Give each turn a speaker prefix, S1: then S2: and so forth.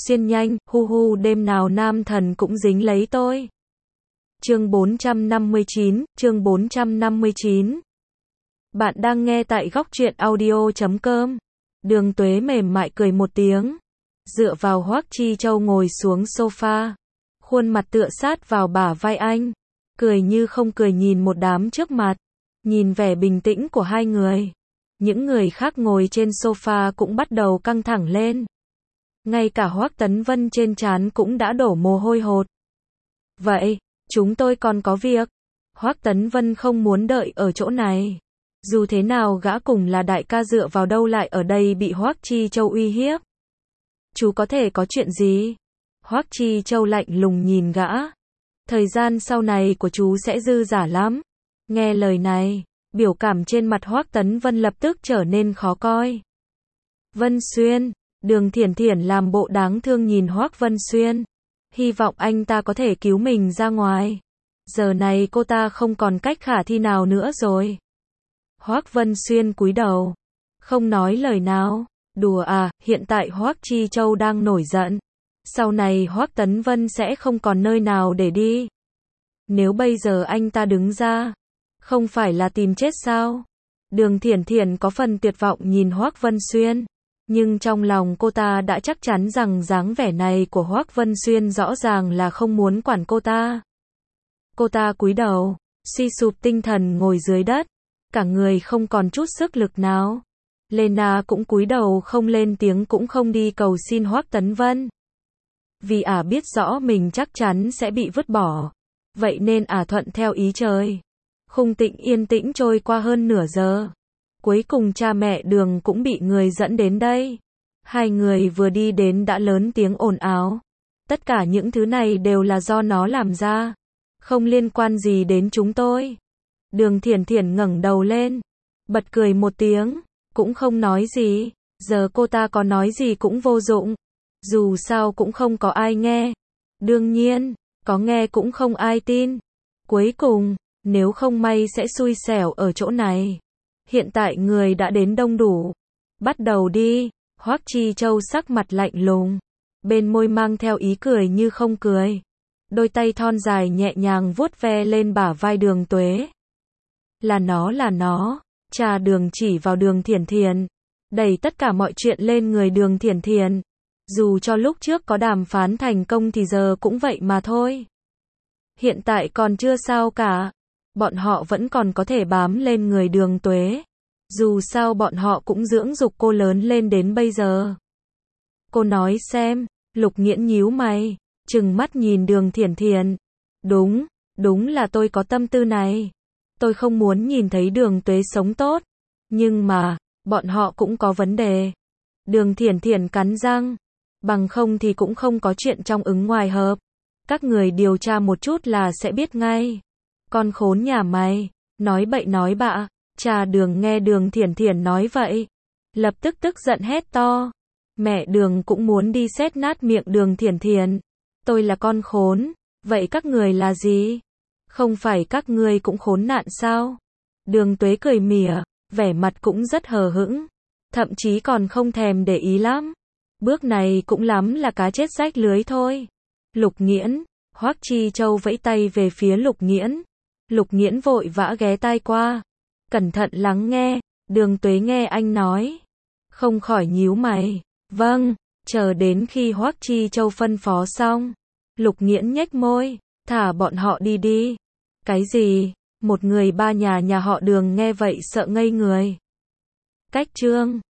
S1: xuyên nhanh, hu hu đêm nào nam thần cũng dính lấy tôi. Chương 459, chương 459. Bạn đang nghe tại góc truyện audio.com. Đường Tuế mềm mại cười một tiếng, dựa vào Hoắc Chi Châu ngồi xuống sofa, khuôn mặt tựa sát vào bả vai anh, cười như không cười nhìn một đám trước mặt, nhìn vẻ bình tĩnh của hai người. Những người khác ngồi trên sofa cũng bắt đầu căng thẳng lên. Ngay cả Hoắc Tấn Vân trên trán cũng đã đổ mồ hôi hột. Vậy, chúng tôi còn có việc. Hoắc Tấn Vân không muốn đợi ở chỗ này. Dù thế nào gã cùng là đại ca dựa vào đâu lại ở đây bị Hoắc Chi Châu uy hiếp. Chú có thể có chuyện gì? Hoắc Chi Châu lạnh lùng nhìn gã. Thời gian sau này của chú sẽ dư dả lắm. Nghe lời này, biểu cảm trên mặt Hoắc Tấn Vân lập tức trở nên khó coi. Vân Xuyên, Đường Thiển Thiển làm bộ đáng thương nhìn Hoắc Vân Xuyên, hy vọng anh ta có thể cứu mình ra ngoài. Giờ này cô ta không còn cách khả thi nào nữa rồi. Hoắc Vân Xuyên cúi đầu, không nói lời nào. Đùa à, hiện tại Hoắc Chi Châu đang nổi giận. Sau này Hoắc Tấn Vân sẽ không còn nơi nào để đi. Nếu bây giờ anh ta đứng ra, không phải là tìm chết sao? Đường Thiển Thiển có phần tuyệt vọng nhìn Hoắc Vân Xuyên, nhưng trong lòng cô ta đã chắc chắn rằng dáng vẻ này của Hoắc Vân Xuyên rõ ràng là không muốn quản cô ta. Cô ta cúi đầu, suy sụp tinh thần ngồi dưới đất, cả người không còn chút sức lực nào. Lena cũng cúi đầu không lên tiếng cũng không đi cầu xin Hoắc Tấn Vân. Vì ả biết rõ mình chắc chắn sẽ bị vứt bỏ, vậy nên ả thuận theo ý trời. Khung Tịnh yên tĩnh trôi qua hơn nửa giờ. Cuối cùng cha mẹ Đường cũng bị người dẫn đến đây. Hai người vừa đi đến đã lớn tiếng ồn ào. Tất cả những thứ này đều là do nó làm ra, không liên quan gì đến chúng tôi. Đường Thiển Thiển ngẩng đầu lên, bật cười một tiếng, cũng không nói gì. Giờ cô ta có nói gì cũng vô dụng, dù sao cũng không có ai nghe. Đương nhiên, có nghe cũng không ai tin. Cuối cùng, nếu không may sẽ xui xẻo ở chỗ này. Hiện tại người đã đến đông đủ. Bắt đầu đi. Hoắc Chi Châu sắc mặt lạnh lùng, bên môi mang theo ý cười như không cười. Đôi tay thon dài nhẹ nhàng vuốt ve lên bả vai Đường Tuế. Là nó. Cha Đường chỉ vào Đường Thiển Thiển, đẩy tất cả mọi chuyện lên người Đường Thiển Thiển. Dù cho lúc trước có đàm phán thành công thì giờ cũng vậy mà thôi. Hiện tại còn chưa sao cả. Bọn họ vẫn còn có thể bám lên người Đường Tuế. Dù sao bọn họ cũng dưỡng dục cô lớn lên đến bây giờ. Cô nói xem. Lục Nghiễn nhíu mày, trừng mắt nhìn Đường Thiển Thiển. Đúng là tôi có tâm tư này. Tôi không muốn nhìn thấy Đường Tuế sống tốt. Nhưng mà, bọn họ cũng có vấn đề. Đường Thiển Thiển cắn răng. Bằng không thì cũng không có chuyện trong ứng ngoài hợp. Các người điều tra một chút là sẽ biết ngay. Con khốn nhà mày, nói bậy nói bạ. Cha Đường nghe Đường Thiển Thiển nói vậy, lập tức tức giận hét to. Mẹ Đường cũng muốn đi xét nát miệng Đường Thiển Thiển. Tôi là con khốn, vậy các người là gì? Không phải các ngươi cũng khốn nạn sao? Đường Tuế cười mỉa, vẻ mặt cũng rất hờ hững, thậm chí còn không thèm để ý lắm. Bước này cũng lắm là cá chết rách lưới thôi. Lục Nghiễn, Hoắc Chi Châu vẫy tay về phía Lục Nghiễn. Lục Nghiễn vội vã ghé tai qua, cẩn thận lắng nghe. Đường Tuế nghe anh nói, không khỏi nhíu mày. Vâng, chờ đến khi Hoắc Chi Châu phân phó xong. Lục Nghiễn nhếch môi, thả bọn họ đi đi. Cái gì? Một người ba nhà họ Đường nghe vậy sợ ngây người. Cách chương